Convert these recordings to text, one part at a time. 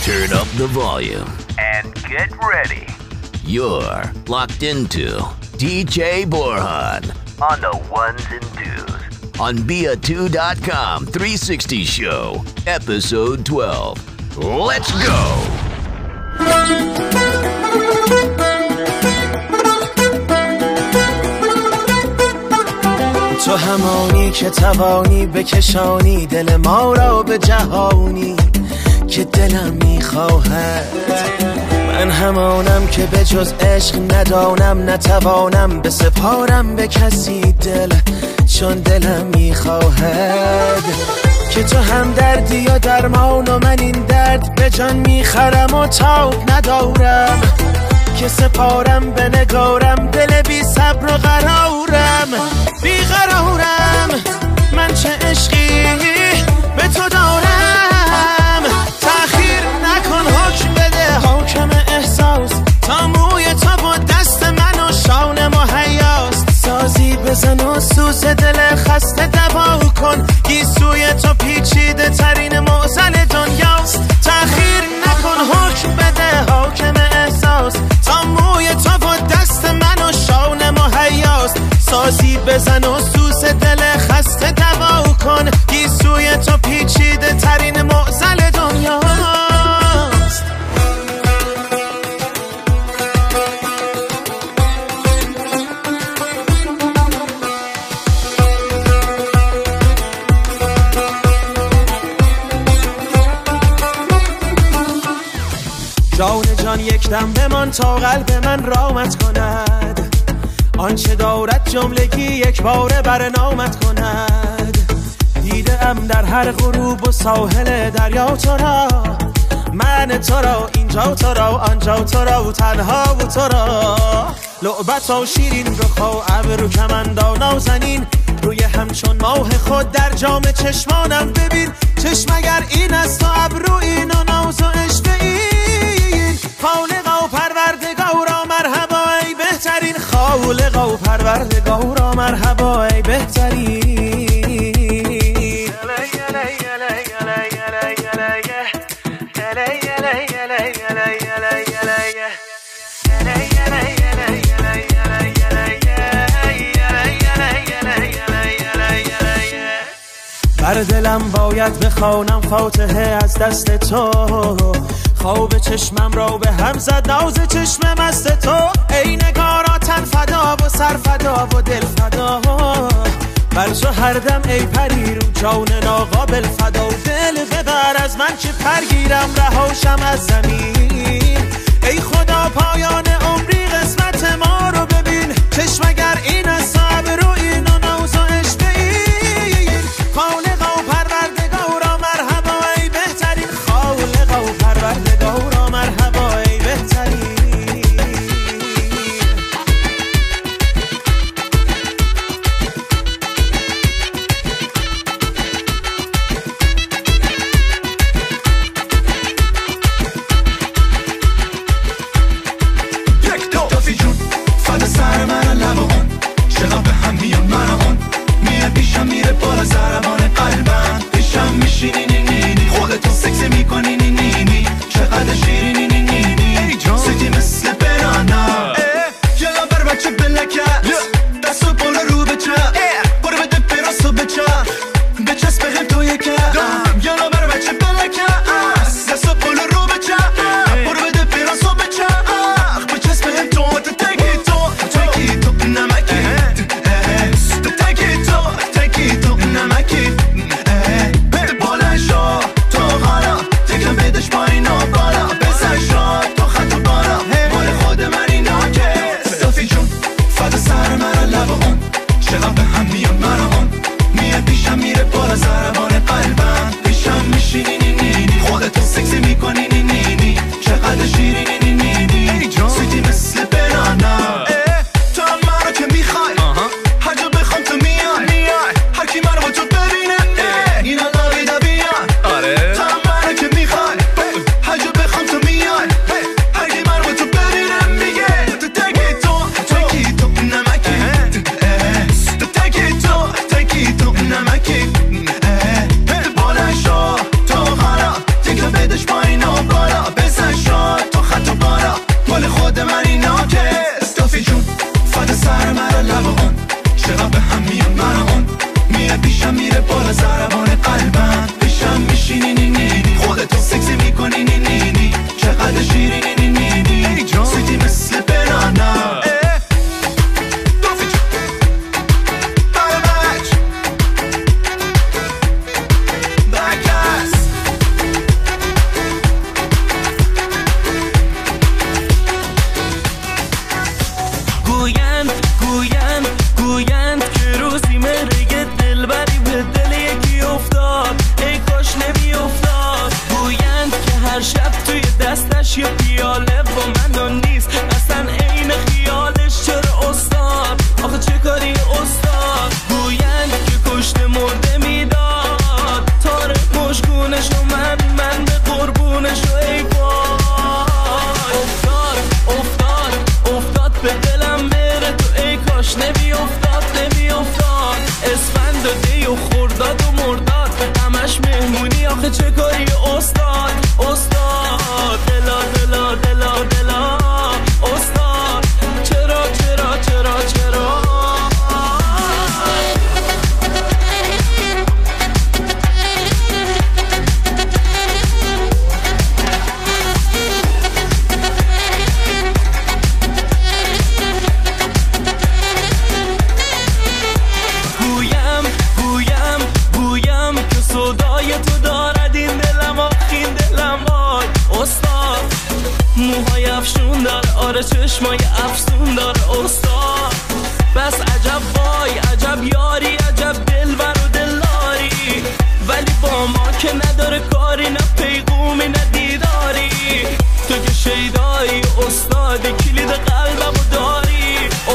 Turn up the volume and get ready. You're locked into DJ Borhan On the ones and twos. on BIA2.com 360 Show, Episode 12. Let's go! تو همانی که توانی بکشانی دل ما را به جهانی که دلم میخواهد. من همانم که به جز عشق ندانم، نتوانم بسپارم به کسی دل، چون دلم میخواهد که تو هم دردی یا درمان و من این درد به جان میخرم و تاب ندارم که سپارم به نگارم، دل بی صبر و قرارم، بی قرارم. من چه عشقی به تو دارم، تأخیر نکن حکم بده حاکم احساس، تا موی تو با دست من و شانه مهیاست. سازی بزن و سوز دل خسته دوا کن، گیسوی تو پیچیده ترین معضل دنیاست. تأخیر نکن حکم بده حاکم احساس، تا موی تو با دست من و شانه مهیاست. سازی بزن و سوز دل خسته دوا کن، گیسوی تو پیچیده ترین معضل دنیاست. جان جان یک دم بمان تا قلب من رامت کند، آنچه دارد جملگی یک باره برنامت کند. دیده ام در هر غروب و ساحل دریا تو را، من تو را اینجا تو را آنجا تو را و تنها و تو را. لعبت و شیرین رخا ابرو کمندا نازنین، روی همچون ماه خود در جام چشمانم ببین. چشم اگر این است و ابرو این و ناز و عشق این، خالقا و پروردگارا مرحبا ای بهترین، خالقا و پروردگارا مرحبا ای بهترین. بر دلم باید بخوانم فاتحه از دست تو، خواب چشمم را به هم زد ناز چشم مست تو. ای نگارا تن فدا و سر فدا و دل فدا، بر تو هر دم ای پری رو جان ناقابل فدا. و دل ببر از من که پرگیرم رهاشم از زمین، ای خدا پایان عمری قسمت ما رو ببین. چشم اگر این است ابرو این و ناز و عشق این، خالقا و پروردگارا مرحبا ای بهترین، خالقا و پروردگارا مرحبا ای بهترین. هر شب توی دستش یه پیاله با من نیست اصلا عین خیالش. چرا استاد آخه چه کاری استاد؟ گوین که کشته مرده میداد تاره مشکونش و من به قربونش و ای وای. افتاد به دلم بره تو ای کاش نمی افتاد اسفند و دی و خورداد و مرداد همش مهمونی آخه چه کاری استاد دلا دلا دلا دلا استاد چرا گویم که صدای تو دارد این دلم آخین دلم وای. استاد موهای افشون داره آره چشمای افسون داره استاد. بس عجب وای عجب یاری عجب دلبر و دلاری ولی با ما که نداره کاری نه پیغومی نه دیداری. تو که شیدایی استاد کلید قلبم و داری.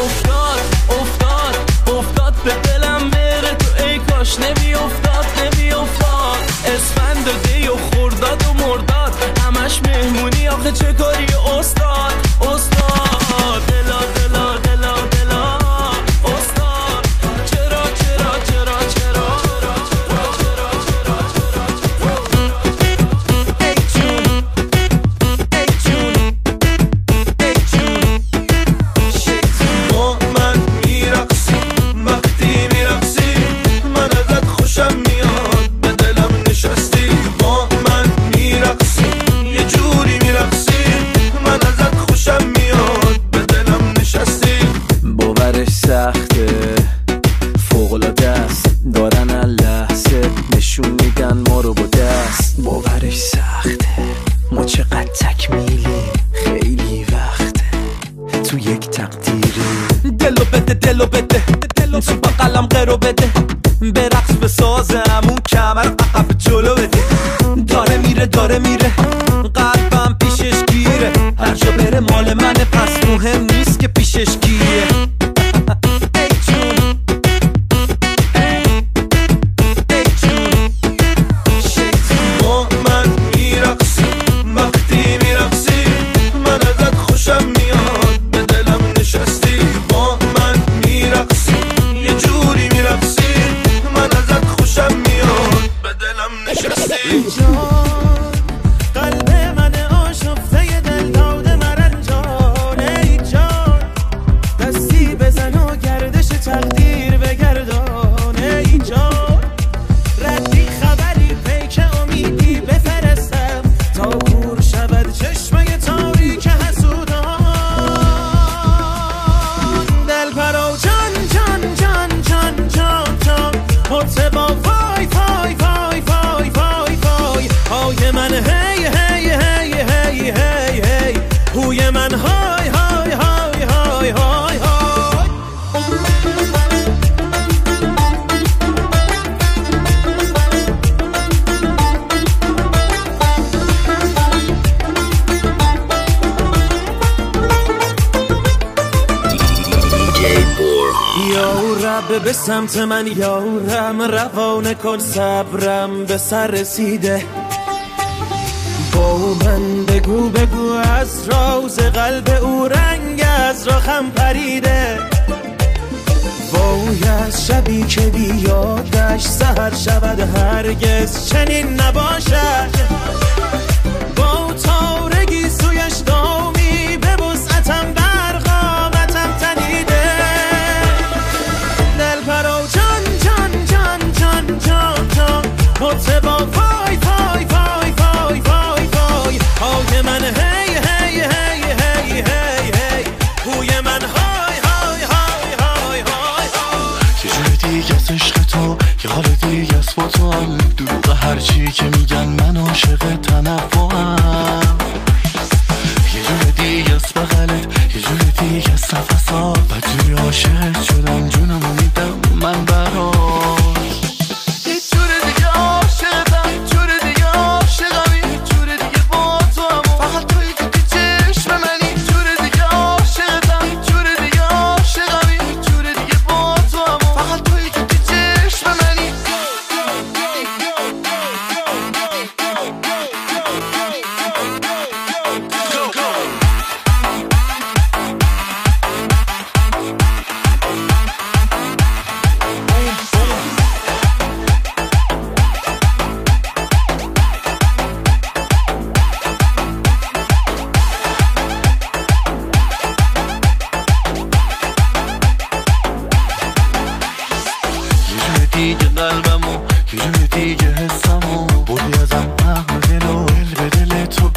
افتاد به دلم بره تو ای کاش نمی افتاد اسفند و دی و خورداد و مرداد همش مهمونی آخه چه کاری استاد دلا دلا دلا دلا استاد چرا ای جون با من میرقصی وقتی میرقصی من ازت خوشم میاد به دلم نشستی. با من میرقصی یه جوری میرقصی من ازت خوشم میاد به دلم نشستی. باورش سخته فوق‌العاده است دارن لحظه نشون میدن ما رو با دست. باورش سخته ما چقدر تکمیلیم خیلی وقته تو یک تقدیری. دلو بده تو بقلم قرو بده برقص به سازم اون کمر عقب جلو بده. داره میره قلبم پیشش گیره هر جا بره مال منه پس مهم نیست که پیشش گیره. ای جون با من میرقصی وقتی میرقصی من ازت خوشم میاد به دلم نشستی. با من میرقصی یه جوری میرقصی من ازت خوشم میاد به دلم نشستی. قلب من آشفته دل داده مرنجان ای جان دستی بزن و گردش تقدیر بگردان ای جان ردی خبری پیک امیدی بفرستم تا کور شود چشمه تاریک حسودان. دل پرو جان مرتبا وای های من هی هوی من های رب به سمت من یارم روانه کن صبرم به سر رسیده. با من بگو از راز قلب او رنگ از راخم پریده. وای از شبی که بیادش سحر شود هرگز چنین نباشد. با تارگی سویش دامی به وسعتم برقامتم تنیده. دل پرو جان مرتبا وای های من هی هوی من های یه جور دیگه از عشق تو یه حال دیگه از با تو هم دروغ هرچی که میگن من عاشق تنوعم. یه جور دیگه از بغلت یه جور دیگه از نفسات و توی عاشقت شدم جونمو میدم من برات. یه جور دیگه عاشقم جور دیگه عاشقم یه جور دیگه با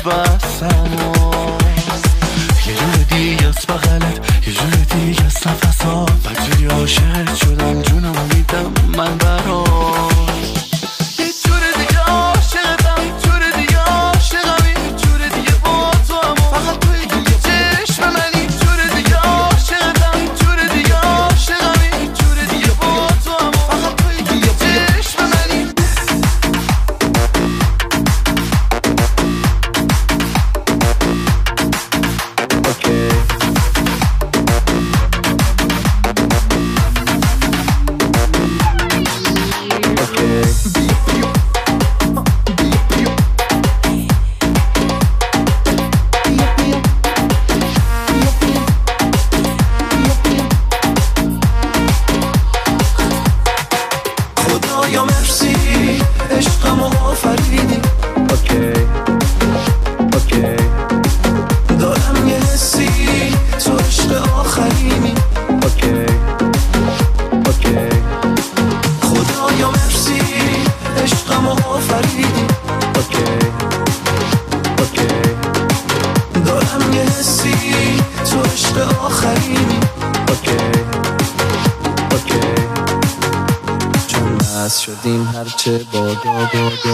بستم یه جور دیگه از بغلت، یه جور دیگه از نفسات، وقتی عاشقت شدم جونم میدم من برات. یه جور دیگه عاشقتم، یه جور دیگه عاشقم، یه جور دیگه با تو هم فقط توی دیگه چشم منی. یه جور دیگه عاشقتم، یه جور دیگه عاشقم، یه جور دیگه با تو هم فقط توی دیگه چشم منی. خدایا مرسی عشقم آفریدی. دارم یه حسی تو عشق آخرینی. خدایا مرسی عشقم آفریدی. دارم یه حسی تو عشق آخرینی. چون مست شدیم هرچه بادا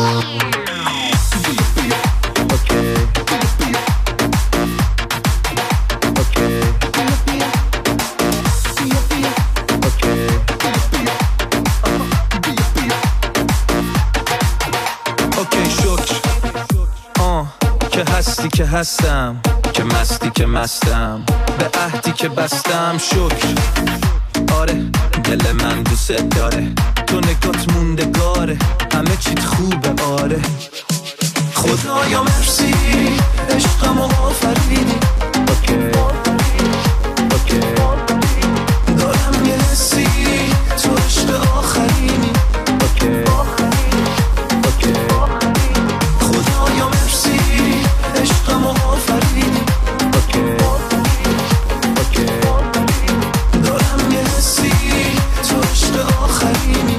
که هستی که هستم، که مستی که مستم، به عهدی که بستم شکر. آره دل من دوست داره، تو نگات موندگاره، همه چیت خوبه. آره خدایا مرسی عشقم آفریدی. دارم یه حسی تو عشق آخرینی. خدایا مرسی عشقم آفریدی. دارم یه حسی تو عشق آخرینی.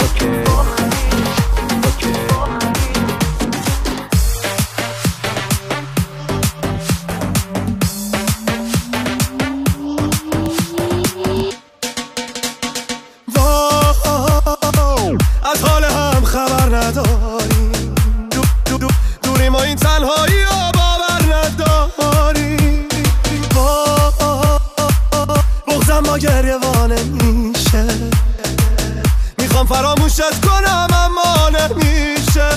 از حال هم خبر نداریم، دوری ما این تنهایی رو باور نداریم. بغضم با گریه وانه میشه، میخوام فراموشت کنم اما نمیشه.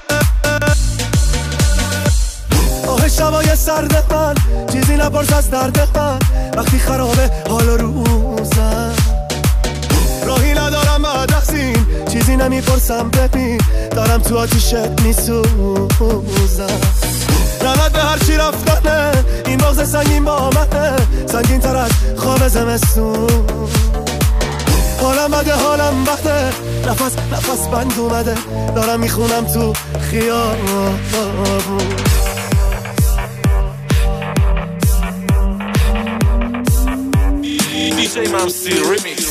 آه شبای سرد من چیزی نپرس از درد من، وقتی خرابه حال روزم راهی ندارم بعد از این، چیزی نمیپرسم ببین دارم تو آتیشت میسوزم. لعنت به هرچی رفتنه، این بغض سنگین با منه، سنگین تر از خواب زمستون. حالم بده حالم بده، نفس بند اومده، دارم میخونم تو خیابون. DJ Mamsi Remix.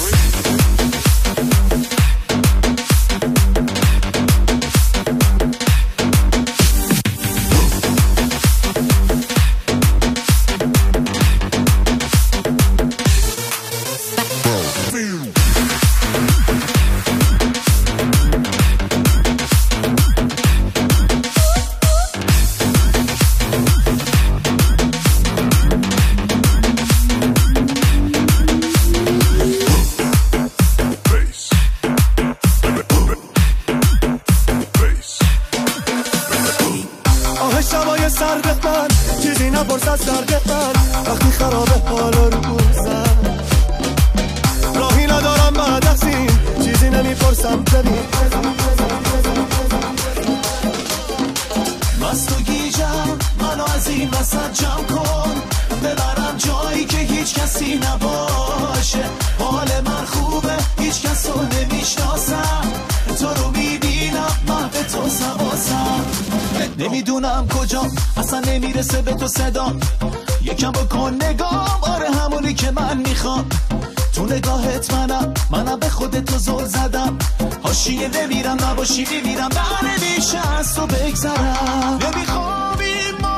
شبای سرد من چیزی نپرس از درد من، وقتی خرابه حال روزم راهی ندارم بعد از این، چیزی نمیپرسم ببین. مست و گیجم منو از این وسط جمع کن، ببرم جایی که هیچ کسی نباشه. حال من خوبه هیچ کس رو نمیشناسم، تو رو میبینم من به تو سواسم. نمیدونم کجا اصلا نمیرسه به تو صدا، یکم بکن نگام، آره همونی که من میخوام. تو نگاهت منم به خودت تو زل زدم، حاشیه نمیرم نباشی میمیرم، من نمیشه از تو بگذرم. نمیخوام این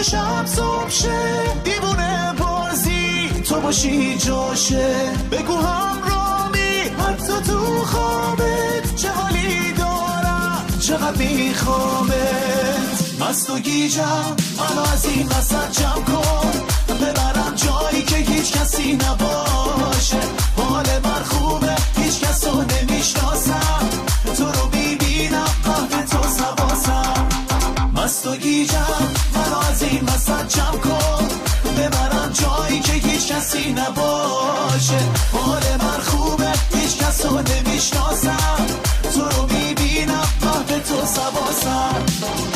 شب صبح شه دیوونه بازی تو باشی جاشه بگو همرامی حتی تو خوابت چه حالی دارم چقدر میخوامت مست و گیجم منو از این وسط جمع کن ببرم جایی که هیچ کسی نباشه حال من خوبه هیچ کس رو نمیشناسم تو رو میبینم قهر تو سواسم مست و گیجم منو از این وسط جمع کن ببرم جایی که هیچ کسی نباشه حال من خوبه هیچ کس رو نمیشناسم تو رو میبینم قهر تو سواسم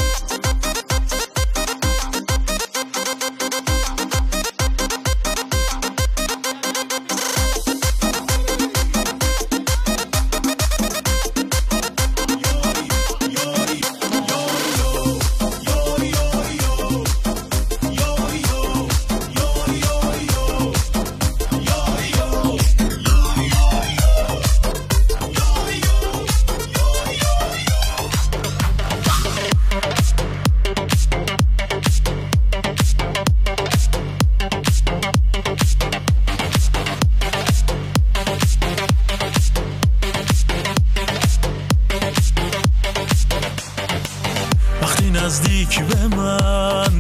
نزدیک به من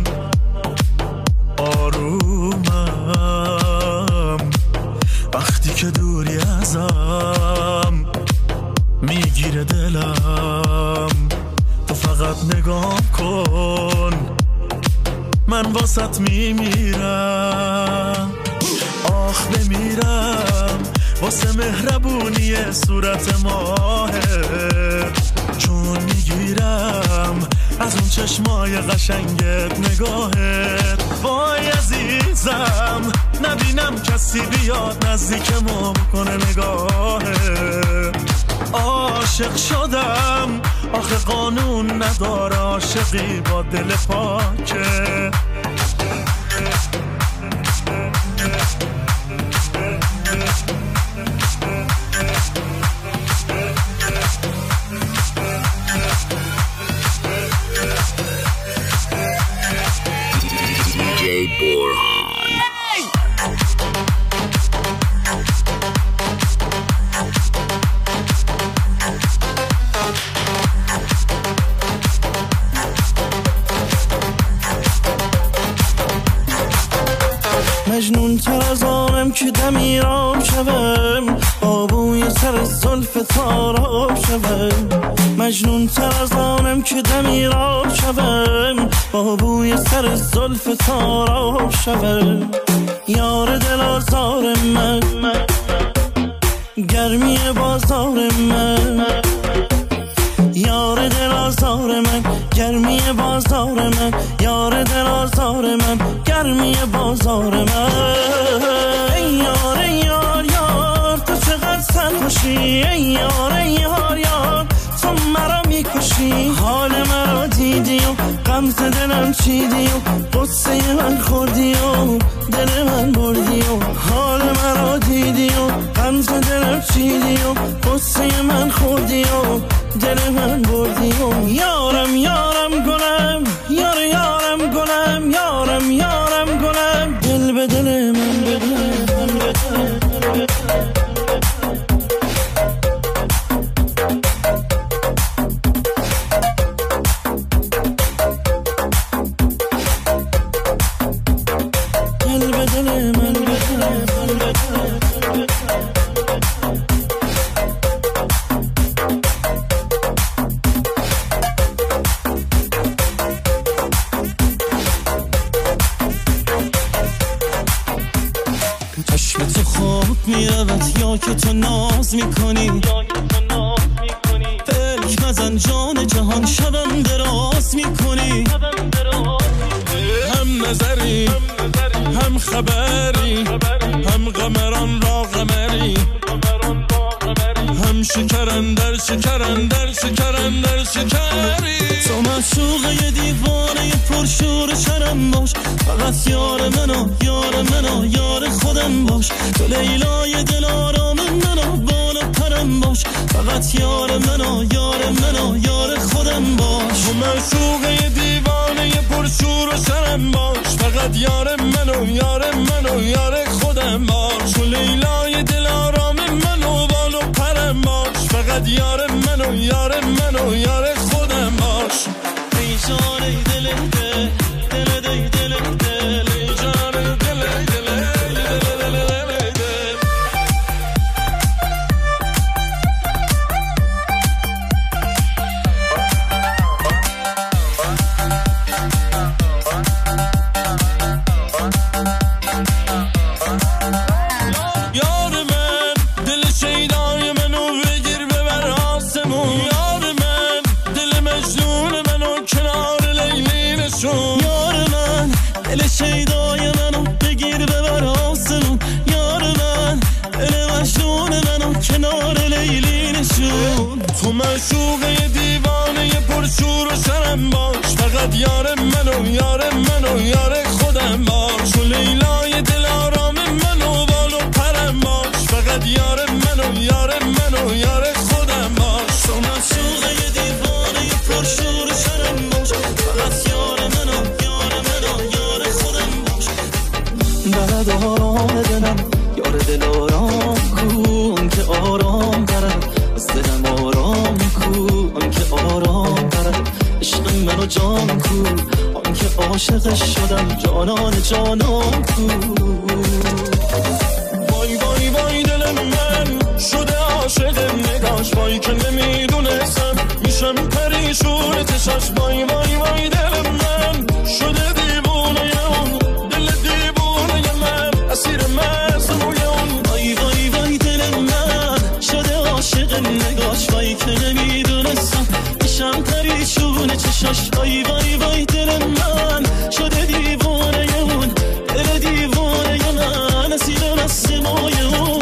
آرومم وقتی که دوری ازم میگیره دلم تو فقط نگاه کن من واسط میمیرم آخ بمیرم واسه مهربونی صورت ماهه چون میگیرم از اون چشمای قشنگت نگاهت وای عزیزم نبینم کسی بیاد نزدیکمو بکنه نگاهت عاشق شدم آخه قانون نداره عاشقی با دل پاکه مجنون تر از آنم که دمیرام شوم آبوی سر زلف تاراب شوم مجنون تر از آنم که دمیرام شوم آبوی سر زلف تاراب شوم یار دل آزار من گرمی بازار من یار دل آزار من گرمی بازار من یار دل آزار من گرمی بازار من ای یار ای یار یار تو چقدر سرخوشی ای یار ای یار یار تو مرا میکشی حال مرا دیدی و غمز دلم چیدی و قصه من خوردی و دل من بردی و حال مرا دیدی و غمز دلم چیدی و قصه من خوردی و دل من بردی و یارم یارم گلم یار یارم گلم یارم یارم گلم دل به دل من بده یا که تو ناز میکنی فکر نزن جان جهان شبم دراز میکنی هم نظری هم خبری هم قمران را قمری هم شکرندر شکرندر شکرندر شکری تو معشوقه دیوانه پرشور شرم باش فقط یار منو یار منو یار خودم باش تو لیلای دل آرام منو بالا پرم باش فقط یار منو یار منو یار خودم باش تو معشوقه دیوانه پرشور شرم باش، فقط یار منو یار منو یار خودم باش، تو لیلای دل آرام منو بالو پرم باش، فقط یار منو یار منو یار خودم باش. ای جان ای دل دل دل دل دل دل ای جان دل دل شیدای منو بگیر ببر آسمون، یار من دل مجنون منو کنار لیلی نشون، تو معشوقه دیوانه پرشور و شرم باش، فقط یار منو یار منو یار خودم باش، تو لیلای دل آرام منو بالو پرم باش، فقط یار منو یار منو یار خودم باش، تو معشوقه دیوانه پرشور و شرم باش، فقط یار منو یار منو یار خودم باش. بلد آرام دلم یار دل آرام کن که آرام برد از دلم، آرام کن که آرام برد عشق منو جان کو، آن که عاشقش شدم جانان جانان کو. وای وای وای دل من شده عاشق نگاش، وای که نمیدونستم میشم پریشون چشاش، وای وای وای دل من شده دیوونه اون دل دیوونه من، اسیر مزموی اون. وای وای وای دل من شده عاشق نگاش، وای که نمیدونستم میشم پریشون چشاش، وای وای وای دل من شده دیوونه اون دل دیوونه من، اسیر مزموی اون.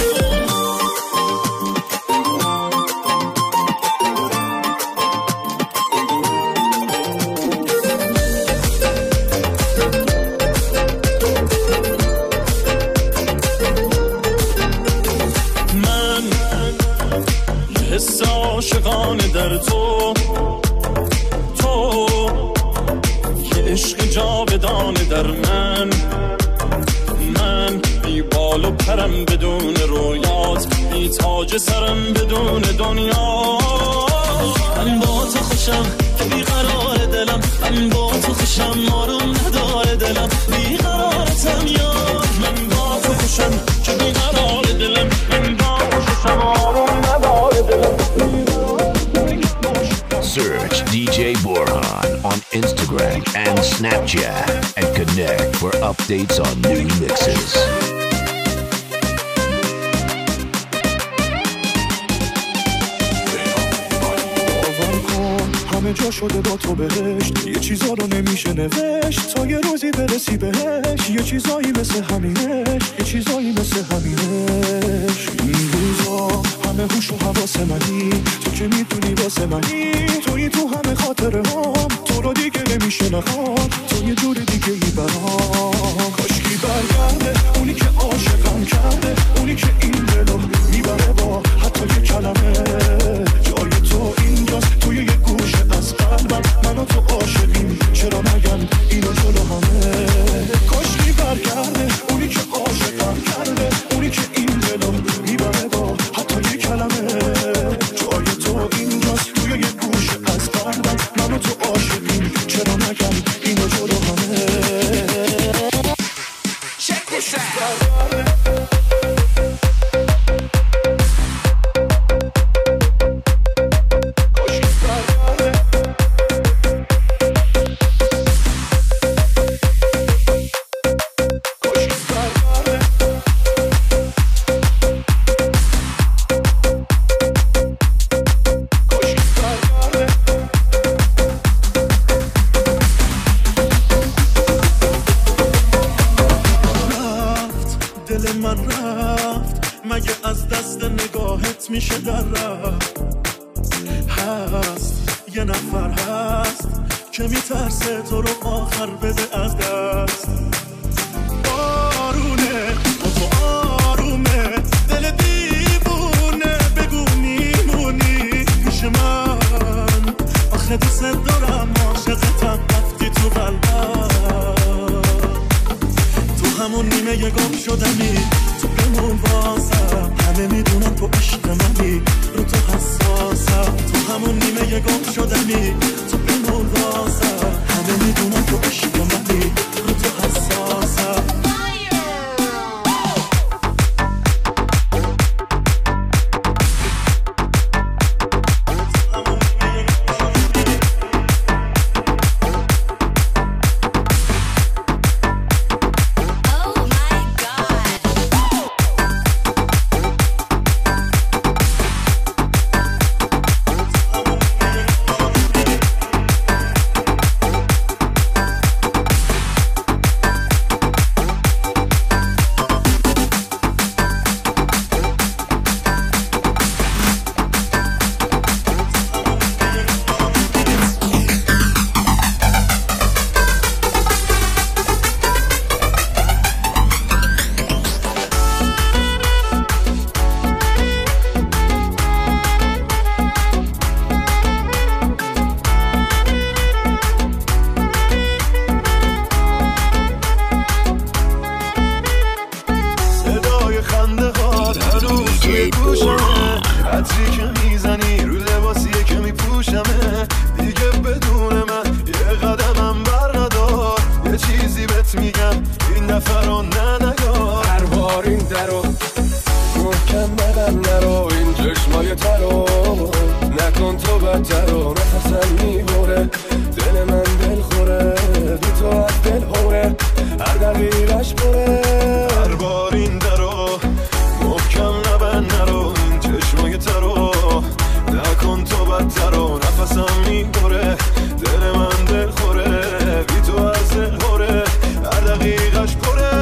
حس عاشقانه در تو، تو یه عشق جاودانه در من، من بی بال و پرم بدون رویات، بی تاج سرم بدون دنیا. من با تو خوشم که بی قرار دلم، من با تو خوشم آروم نداره دلم، بی قرارتم یار. من با تو خوشم که بی قرار دلم، من با تو خوشم آروم نداره دلم. Search DJ Borhan on Instagram and Snapchat and connect for updates on new mixes. همه جا شده با تو بهشت، یه چیزا رو نمیشه نوشت تا یه روزی برسی بهش، یه چیزایی مثل همینش، یه چیزایی مثل همینش. این روزا همه هوش و حواس منی، تو که میدونی واسه منی، توی تو همه خاطره هم، تو رو دیگه نمیشه نخواد، تو یه جور دیگه ای برام. کاشکی برگرده اونی که عاشقم کرده، اونی که این دلو میبره با حتی یه کلمه، جای تو اینجاست توی یه گوشه از قلبم، من و تو عاشقیم چرا نگم اینو جلو همه. کاشکی برگرده اونی که عاشقم کرده، اونی که این دلو میبره با حتی یه کلمه، جای تو اینجاست توی یه گوشه از قلبم، من و تو عاشقیم چرا نگم اینو جلو همه. Check this out. میشه در رفت، هست یه نفر هست که میترسه تو رو آخر بده از دست. بارونه و تو آرومه، دل دیوونه بگو میمونی پیش من، آخه دوست دارم عاشقتم رفتی تو قلبم. تو همون نیمه گم شدمی، تو بمون بازم. همه میدونن تو عشق منی، رو تو حساسم. تو همون نیمه گم شدمی، تو بمون بازم. همه میدونن تو عشق منی، رو تو حساسم. عطری که میزنی رو لباسیه که میپوشمه، دیگه بدون من یه قدمم بر ندار. یه چیزی بهت میگم این دفعه رو ننگار. هر بار این درو محکم بدم نرو، این چشمای ترو نکن تو بدترو. نفسم میبره دل من دل خوره، بی تو از دل خوره هر دقیقش بره. هر بار این درو محکم نبند نرو، این چشمای ترو نکن تو بدترو. نفسم میبره دل من دل خوره، بی تو از دل خوره هر دقیقش پره.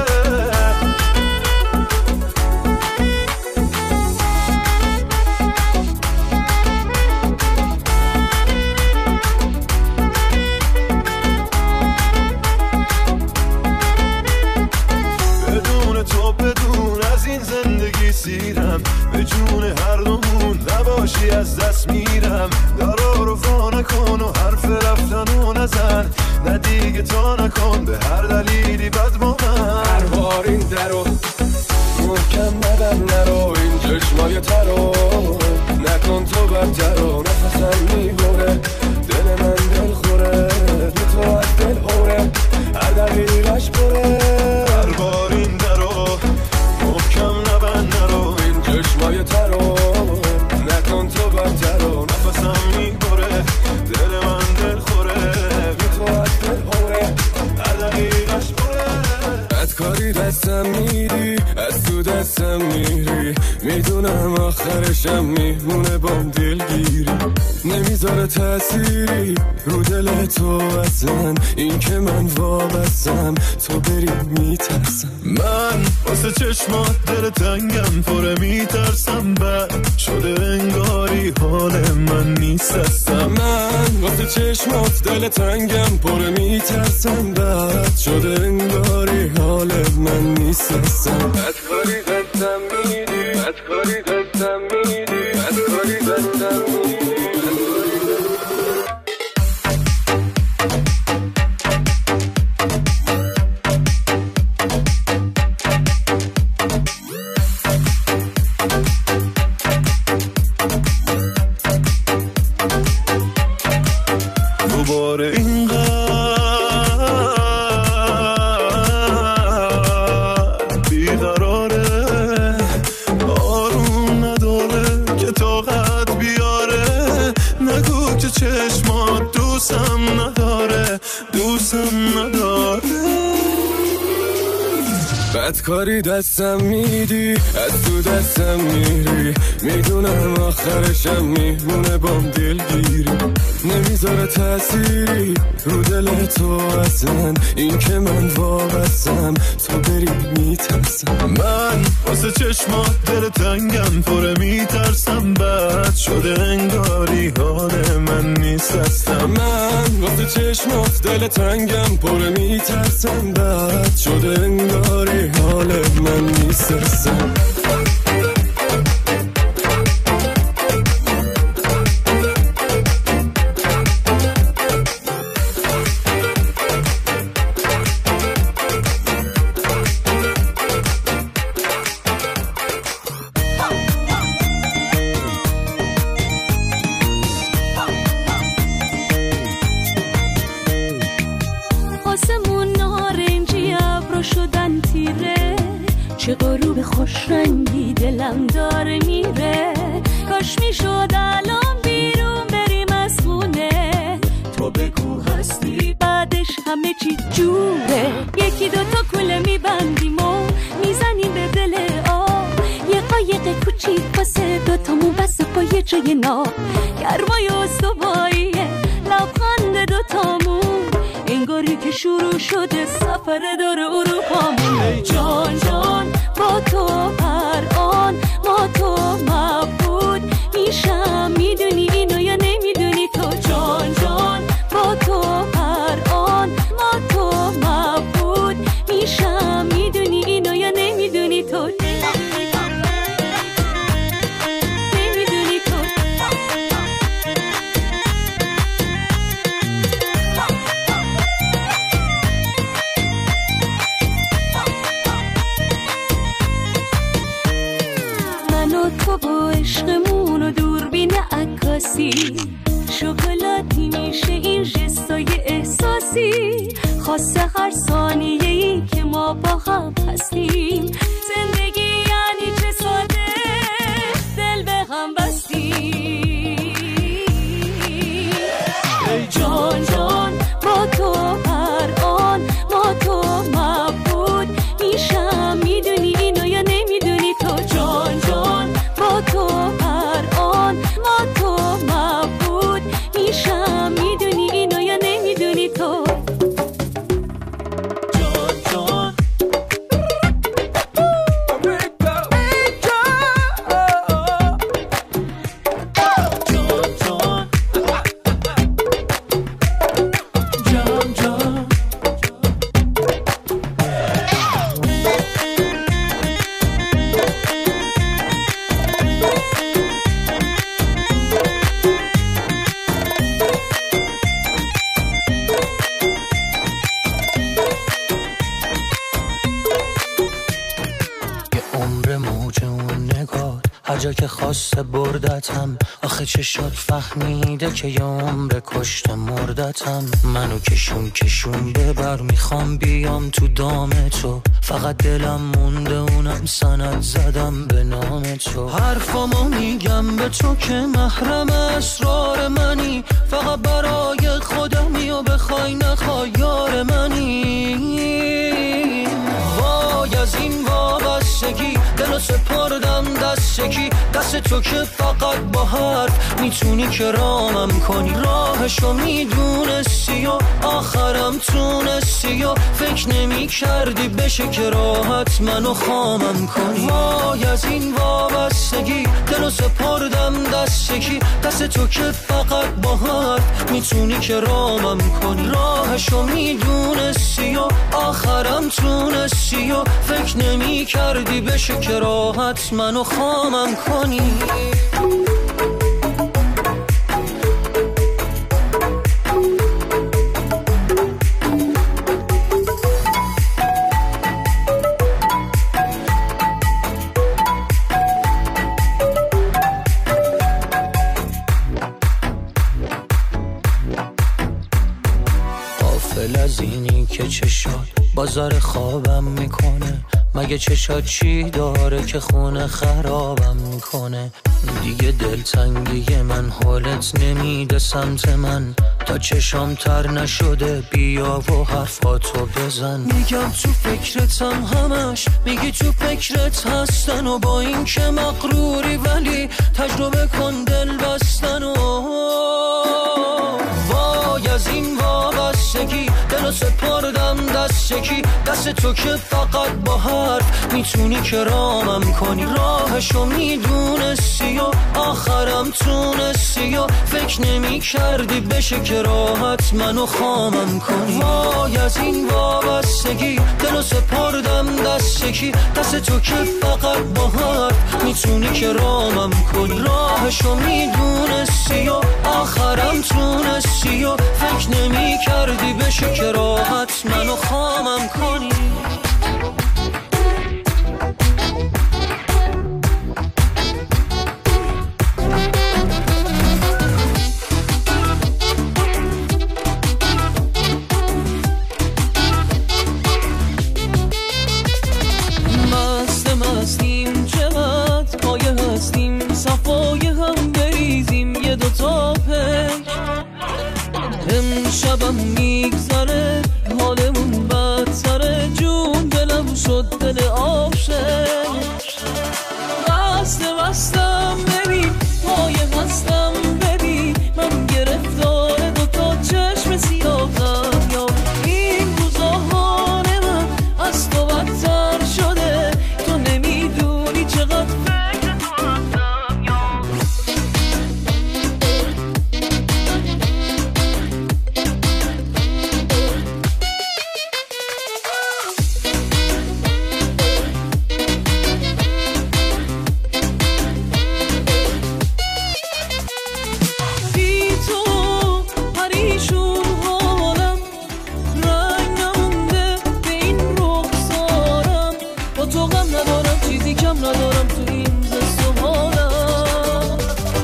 بدون تو بدون از این زندگی سیرم، به جون هر دومون نباشی از دست میرم. دارا رو فا نکن و حرف رفتن و نزن، نه دیگه تا نکن به هر دلیلی بد با من. هر بار این درو محکم بدم نرو، این چشمای ترو نکن تو بدترو. نفسم میبره دل من دل خوره، بی تو از دل خوره هر دقیقش بره. هر بار این درو محکم نبند نرو، این چشمای ترو نکن تو بدترو. نفسم میبره دل من دل خوره، بی تو از دل خوره هر دقیقش بره. بدکاری دستم میری، از تو دستم میری، میدونم آخرشم میمونه بام دلگیری. نمیذاره تأثیری رو دل تو اصلا، این که من وابستم تو بری میترسم. من واسه چشمات دل تنگم پره میترسم، بد شده انگاری حال من نیست هستم. من واسه چشمات دل تنگم پره میترسم، بد شده انگاری حال من نیست هستم. بدکاری دستم میری، بدکاری دستم میری، بدکاری دستم میری. دوباره اینقدر بیقراره، آروم نداره که طاقت بیاره. نگو که چشمات دوستم نداره، دوستم نداره. بدکاری دستم میدی، از تو دستم میری، میدونم آخرشم میمونه بام دلگیری. نمیذاره تأثیری رو دل تو اصلا، این که من وابستم تو بری میترسم. من واسه چشمات دل تنگم پره میترسم، بد شده انگاری حال من نیست هستم. من واسه چشمات دل تنگم پره میترسم، بد شده انگاری حال من نیست هستم. نارنجی ابرو شدن تیره، چه غروب خوش رنگی دلم داره میره. کاش میشد الان بیرون بریم از خونه، تو بگو هستی بعدش همه چی جوره. یکی دوتا کوله میبندیم و میزنیم به دل آب، یه قایق کوچیک واسه دوتامون بس با یه جای ناب. گرمای استواییه لبخند دوتامون، انگاری که شروع شده سفر دور اروپامون. ای جان جان با تو هر آن ما تو مبود میشم، میدونی اینو یا نمیدونی تو؟ جان جان با تو هر آن ما تو مبود میشم، میدونی اینو یا نمیدونی تو؟ تو با عشقمون و دوربین عکاسی، شکلاتی میشه این جستای احساسی. خاصه هر ثانیه‌ای که ما با هم هستیم، زندگی یعنی چه ساده دل به هم بستیم. ای جان جان با تو هر آن ما تو مبود میشم، میدونی اینو یا نمیدونی تو؟ جان جان با تو هر آن ما تو مبود میشم، میدونی اینو یا نمیدونی تو؟ جا که خواسته بردتم، آخه چشات فهمیده که یه عمر کشته مردتم. منو کشون ببر، میخوام بیام تو دام تو، فقط دلم مونده اونم سند زدم به نام تو. حرفامو میگم به تو که محرم اسرار منی، فقط برای خودمی و بخوای نخوای یار منی. وای از این وابستگی دلو سپردم دستگی، دست تو که فقط با حرف میتونی که رامم کنی. راهشو میدونستی و آخرم تونستی و فکر نمی کردی بشه که راحت منو خامم کنی. وای از این وابستگی دلو سپردم دستگی، دست تو که فقط با حرف میتونی که رامم کنی. راهشو میدونستی و آخرم تونستی و فکر نمی کردی بشه که راحت منو خامم کنی. غافل از اینی که چشات بازار خوابم میکنه، مگه چشات چی داره که خونه خرابم میکنه؟ دیگه دلتنگی من حالت نمیده سمت من، تا چشام تر نشده بیا و حرفاتو بزن. میگم تو فکرتم همش، میگی تو فکرت هستن و با این که مغروری ولی تجربه کن دل بستن. و وای از این وابستگی دلو سپردم دستگی، دست تو که فقط با حرف میتونی که رامم کنی. راهشو میدونستی و آخرم تونستی و فکر نمی کردی بشه که راحت منو خامم کنی. وای از این وابستگی دلو سپردم دستگی، دست تو که فقط با حرف میتونی که رامم کنی. راهشو میدونستی و آخرم تونستی و فکر نمی کردی بشه که راحت منو خامم کنی. خوبم میگذره حالمون بدتره جون دلم شد دل عاشق بستم ببین پای هستم ببین من گرفتار دوتا چشم سیاهم یا این روزا حال من از تو بدتر شده تو نمیدونی چقدر فکر تو هستم یا ندارم تو این دست و حالم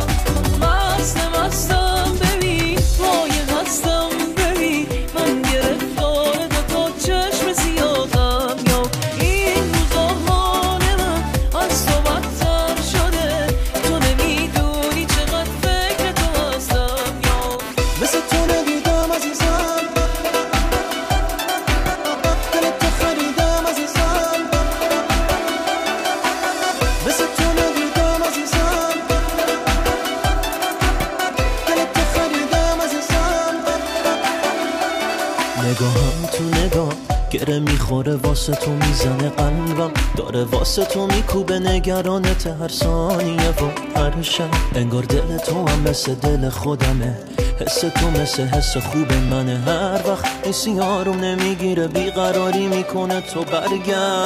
مستم ببین پای هستم ببین من گرفتار دوتا چشم سیاهم یا این روزا حال من از تو بدتر شده تو نمیدونی چقدر فکر تو هستم یا مثل تو ندیدم عزیزم دلت تو خریدم عزیزم مثل تو ندیدم عزیزم دلت تو خریدم عزیزم نگاهم تو نگاه گره میخوره واسه تو میزنه قلبم داره واسه تو میکوبه نگرانت هر ثانیه و هر شب انگار دل تو هم مثل دل خودمه حس تو مثل حس خوب منه هر وقت این سیاروم نمیگیره بیقراری میکنه تو برگرد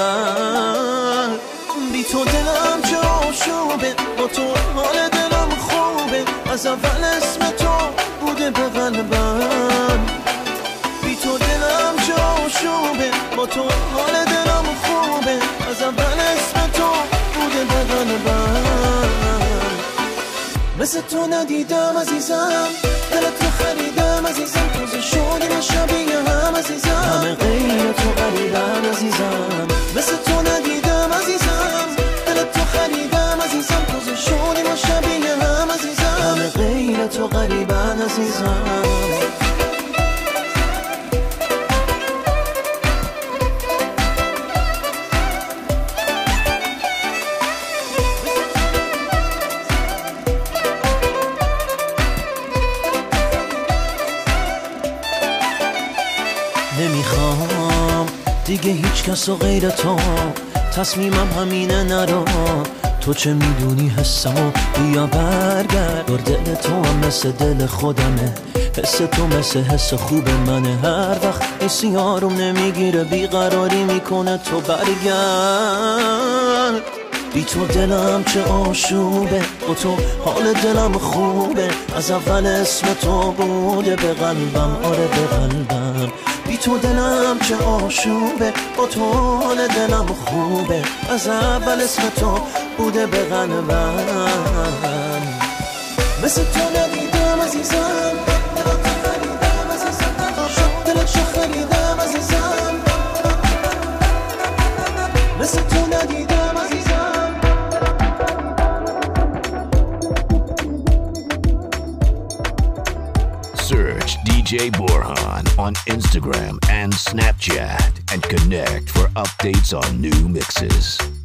بی تو دلم چه آشوبه با تو حال دلم خوبه از اول اسم تو بوده به قلبم بی تو دلم چه آشوبه با تو حال دلم خوبه از اول اسم تو بوده به قلبم مثل تو ندیدم عزیزم دلت تو خریدم عزیزم توزه شدیم شبیه هم عزیزم همه غیر تو قریبم عزیزم مثل تو ندیدم عزیزم دلت تو خریدم عزیزم توزه شدیم شبیه هم عزیزم همه غیر تو قریبم عزیزم نمیخوام دیگه هیچ کس و غیر تو تصمیمم همینه نرو تو چه میدونی حسمو بیا برگرد دل تو هم مثل دل خودمه حس تو مثل حس خوب منه هر وقت این سیاروم نمیگیره بیقراری میکنه تو برگرد بی تو دلم چه آشوبه با تو حال دلم خوبه از اول اسم تو بوده به قلبم آره به قلبم بی تو دلم چه آشوبه با تو حال دلم خوبه از اول اسم تو بوده به قلبم مثل تو ندیدم عزیزم دلت چه خریدم عزیزم مثل تو ندیدم عزیزم Search DJ Borhan on Instagram and Snapchat and connect for updates on new mixes.